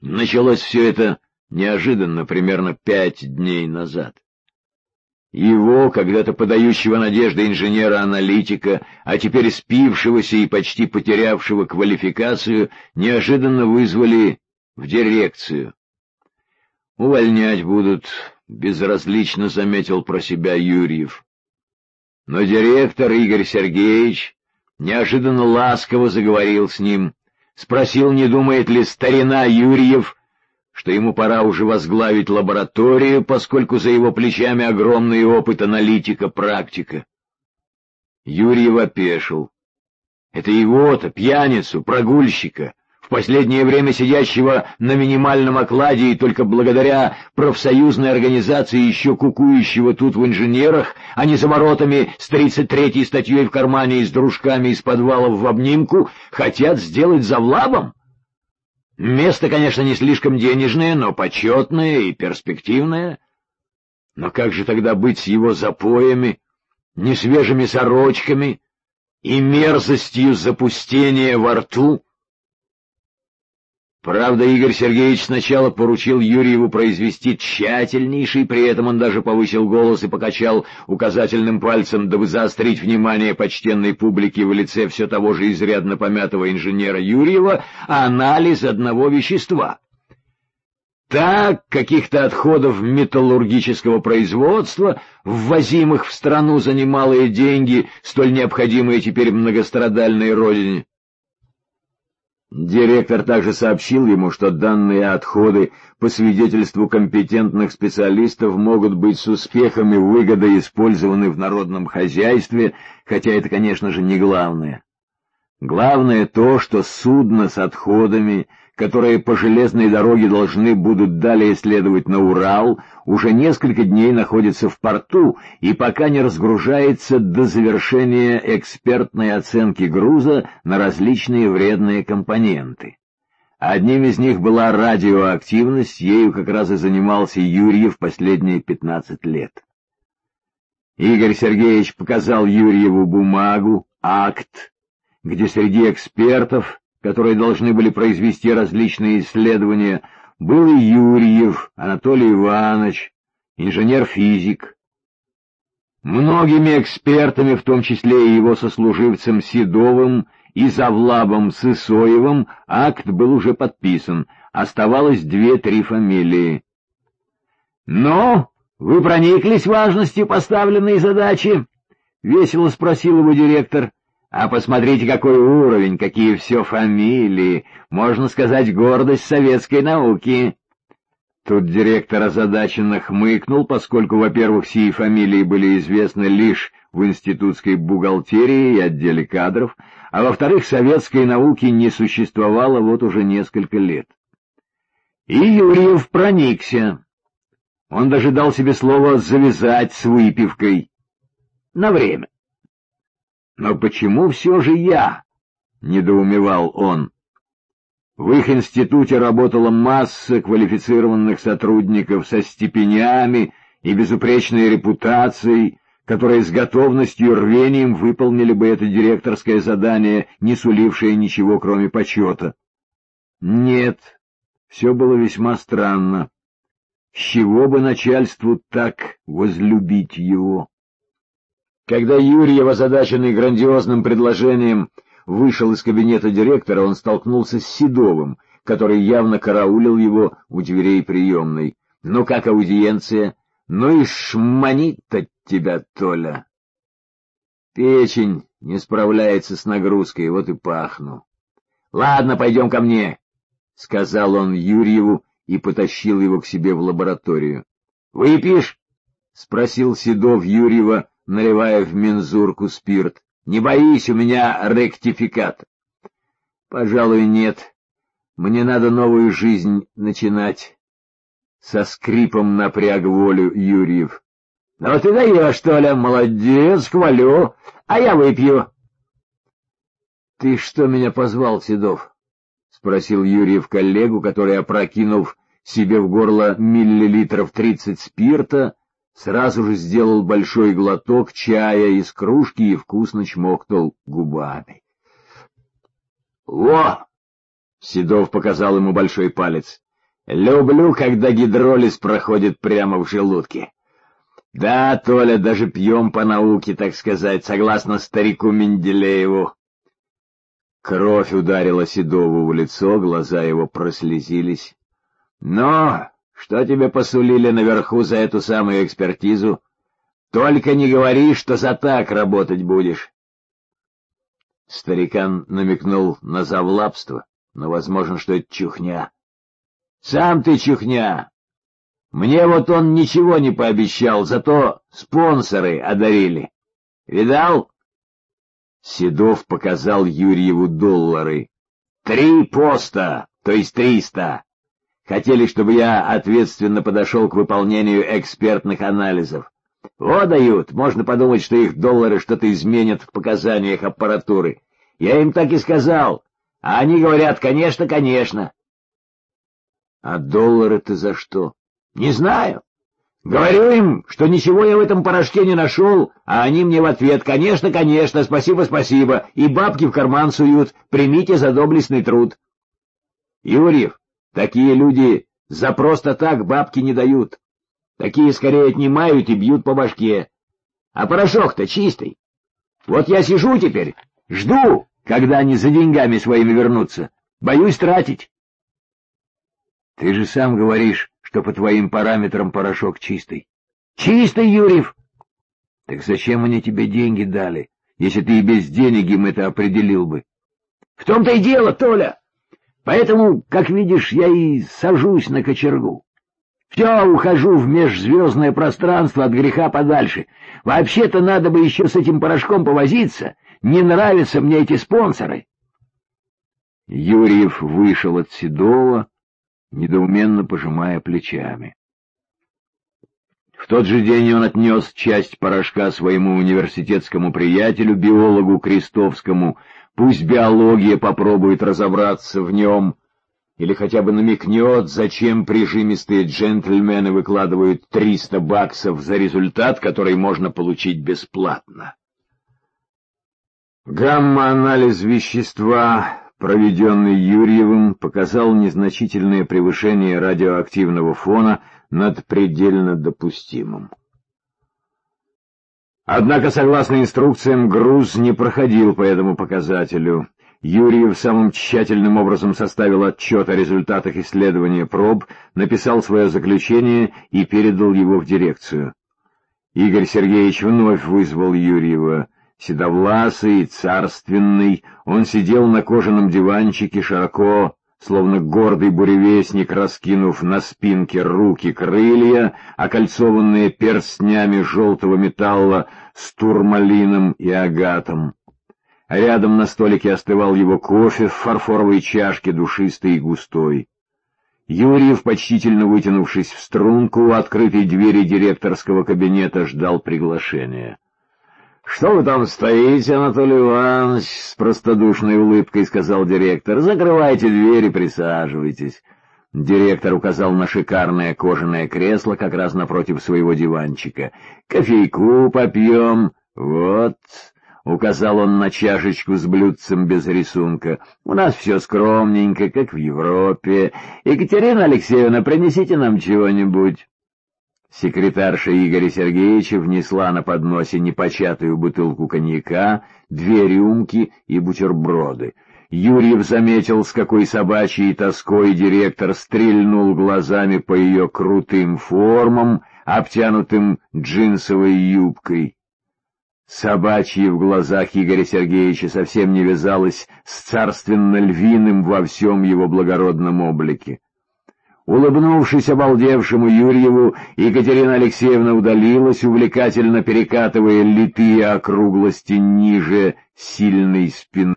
Началось все это неожиданно, примерно 5 дней назад. Его, когда-то подающего надежды инженера-аналитика, а теперь спившегося и почти потерявшего квалификацию, неожиданно вызвали в дирекцию. «Увольнять будут», — безразлично заметил про себя Юрьев. Но директор Игорь Сергеевич неожиданно ласково заговорил с ним, спросил, не думает ли старина Юрьев, что ему пора уже возглавить лабораторию, поскольку за его плечами огромный опыт аналитика-практика. Юрьев опешил. Это его-то, пьяницу, прогульщика, в последнее время сидящего на минимальном окладе и только благодаря профсоюзной организации еще кукующего тут в инженерах, а не за воротами с 33-й статьей в кармане и с дружками из подвалов в обнимку, хотят сделать завлабом? Место, конечно, не слишком денежное, но почетное и перспективное. Но как же тогда быть с его запоями, несвежими сорочками и мерзостью запустения во рту? Правда, Игорь Сергеевич сначала поручил Юрьеву произвести тщательнейший, при этом он даже повысил голос и покачал указательным пальцем, дабы заострить внимание почтенной публики в лице все того же изрядно помятого инженера Юрьева, анализ одного вещества. Так, каких-то отходов металлургического производства, ввозимых в страну за немалые деньги, столь необходимые теперь многострадальной родине. Директор также сообщил ему, что данные отходы, по свидетельству компетентных специалистов, могут быть с успехом и выгодой использованы в народном хозяйстве, хотя это, конечно же, не главное. Главное то, что судно с отходами, которые по железной дороге должны будут далее следовать на Урал, уже несколько дней находится в порту и пока не разгружается до завершения экспертной оценки груза на различные вредные компоненты. Одним из них была радиоактивность, ею как раз и занимался Юрьев последние 15 лет. Игорь Сергеевич показал Юрьеву бумагу, акт, где среди экспертов, которые должны были произвести различные исследования, был и Юрьев Анатолий Иванович, инженер-физик. Многими экспертами, в том числе и его сослуживцем Седовым и завлабом Сысоевым, акт был уже подписан, оставалось 2-3 фамилии. «Ну, вы прониклись важностью поставленной задачи?» — весело спросил его директор. «А посмотрите, какой уровень, какие все фамилии, можно сказать, гордость советской науки». Тут директор озадаченно хмыкнул, поскольку, во-первых, сии фамилии были известны лишь в институтской бухгалтерии и отделе кадров, а во-вторых, советской науки не существовало вот уже несколько лет. И Юрьев проникся. Он даже дал себе слово завязать с выпивкой. На время. «Но почему все же я?» — недоумевал он. В их институте работала масса квалифицированных сотрудников со степенями и безупречной репутацией, которые с готовностью и рвением выполнили бы это директорское задание, не сулившее ничего, кроме почета. Нет, все было весьма странно. С чего бы начальству так возлюбить его? Когда Юрьев, озадаченный грандиозным предложением, вышел из кабинета директора, он столкнулся с Седовым, который явно караулил его у дверей приемной. «Ну как аудиенция? Ну и шманит-то тебя, Толя!» «Печень не справляется с нагрузкой, вот и пахну». «Ладно, пойдем ко мне», — сказал он Юрьеву и потащил его к себе в лабораторию. «Выпьешь?» — спросил Седов Юрьева, наливая в мензурку спирт. «Не боись, у меня ректификат». «Пожалуй, нет. Мне надо новую жизнь начинать». Со скрипом напряг волю Юрьев. «Ну ты даешь, что ли? Молодец, хвалю. А я выпью». «Ты что меня позвал, Седов?» — спросил Юрьев коллегу, который, опрокинув себе в горло миллилитров 30 спирта, сразу же сделал большой глоток чая из кружки и вкусно чмокнул губами. «Во!» — Седов показал ему большой палец. Люблю, когда гидролиз проходит прямо в желудке. Да, Толя, даже пьем по науке, так сказать, согласно старику Менделееву. Кровь ударила Седову в лицо, глаза его прослезились. Но что тебе посулили наверху за эту самую экспертизу? Только не говори, что за так работать будешь. Старикан намекнул на завлапство, но возможно, что это чухня. Сам ты чухня. Мне вот он ничего не пообещал, зато спонсоры одарили. Видал? Седов показал Юрьеву доллары. 3 поста, то есть 300. Хотели, чтобы я ответственно подошел к выполнению экспертных анализов. Вот дают, можно подумать, что их доллары что-то изменят в показаниях аппаратуры. Я им так и сказал, а они говорят, конечно, конечно. А доллары-то за что? Не знаю. Говорю им, что ничего я в этом порошке не нашел, а они мне в ответ, конечно, конечно, спасибо, спасибо, и бабки в карман суют, примите за доблестный труд. Юрьев, такие люди за просто так бабки не дают. Такие скорее отнимают и бьют по башке. А порошок-то чистый. Вот я сижу теперь, жду, когда они за деньгами своими вернутся. Боюсь тратить. Ты же сам говоришь, что по твоим параметрам порошок чистый. Чистый, Юрьев! Так зачем они тебе деньги дали, если ты и без денег им это определил бы? В том-то и дело, Толя. Поэтому, как видишь, я и сажусь на кочергу. Все, ухожу в межзвездное пространство от греха подальше. Вообще-то надо бы еще с этим порошком повозиться. Не нравятся мне эти спонсоры. Юрьев вышел от Седова, недоуменно пожимая плечами. В тот же день он отнес часть порошка своему университетскому приятелю, биологу Крестовскому. Пусть биология попробует разобраться в нем, или хотя бы намекнет, зачем прижимистые джентльмены выкладывают $300 за результат, который можно получить бесплатно. Гамма-анализ вещества, проведенный Юрьевым, показал незначительное превышение радиоактивного фона над предельно допустимым. Однако, согласно инструкциям, груз не проходил по этому показателю. Юрьев самым тщательным образом составил отчет о результатах исследования проб, написал свое заключение и передал его в дирекцию. Игорь Сергеевич вновь вызвал Юрьева. Седовласый, царственный, он сидел на кожаном диванчике, широко, словно гордый буревестник, раскинув на спинке руки крылья, окольцованные перстнями желтого металла с турмалином и агатом. Рядом на столике остывал его кофе в фарфоровой чашке, душистый и густой. Юрьев, почтительно вытянувшись в струнку у открытой двери директорского кабинета, ждал приглашения. — Что вы там стоите, Анатолий Иванович? — с простодушной улыбкой сказал директор. — Закрывайте дверь и присаживайтесь. Директор указал на шикарное кожаное кресло как раз напротив своего диванчика. — Кофейку попьем. Вот, — указал он на чашечку с блюдцем без рисунка. — У нас все скромненько, как в Европе. Екатерина Алексеевна, принесите нам чего-нибудь. Секретарша Игоря Сергеевича внесла на подносе непочатую бутылку коньяка, 2 рюмки и бутерброды. Юрьев заметил, с какой собачьей тоской директор стрельнул глазами по ее крутым формам, обтянутым джинсовой юбкой. Собачье в глазах Игоря Сергеевича совсем не вязалось с царственно-львиным во всем его благородном облике. Улыбнувшись обалдевшему Юрьеву, Екатерина Алексеевна удалилась, увлекательно перекатывая литые округлости ниже сильной спины.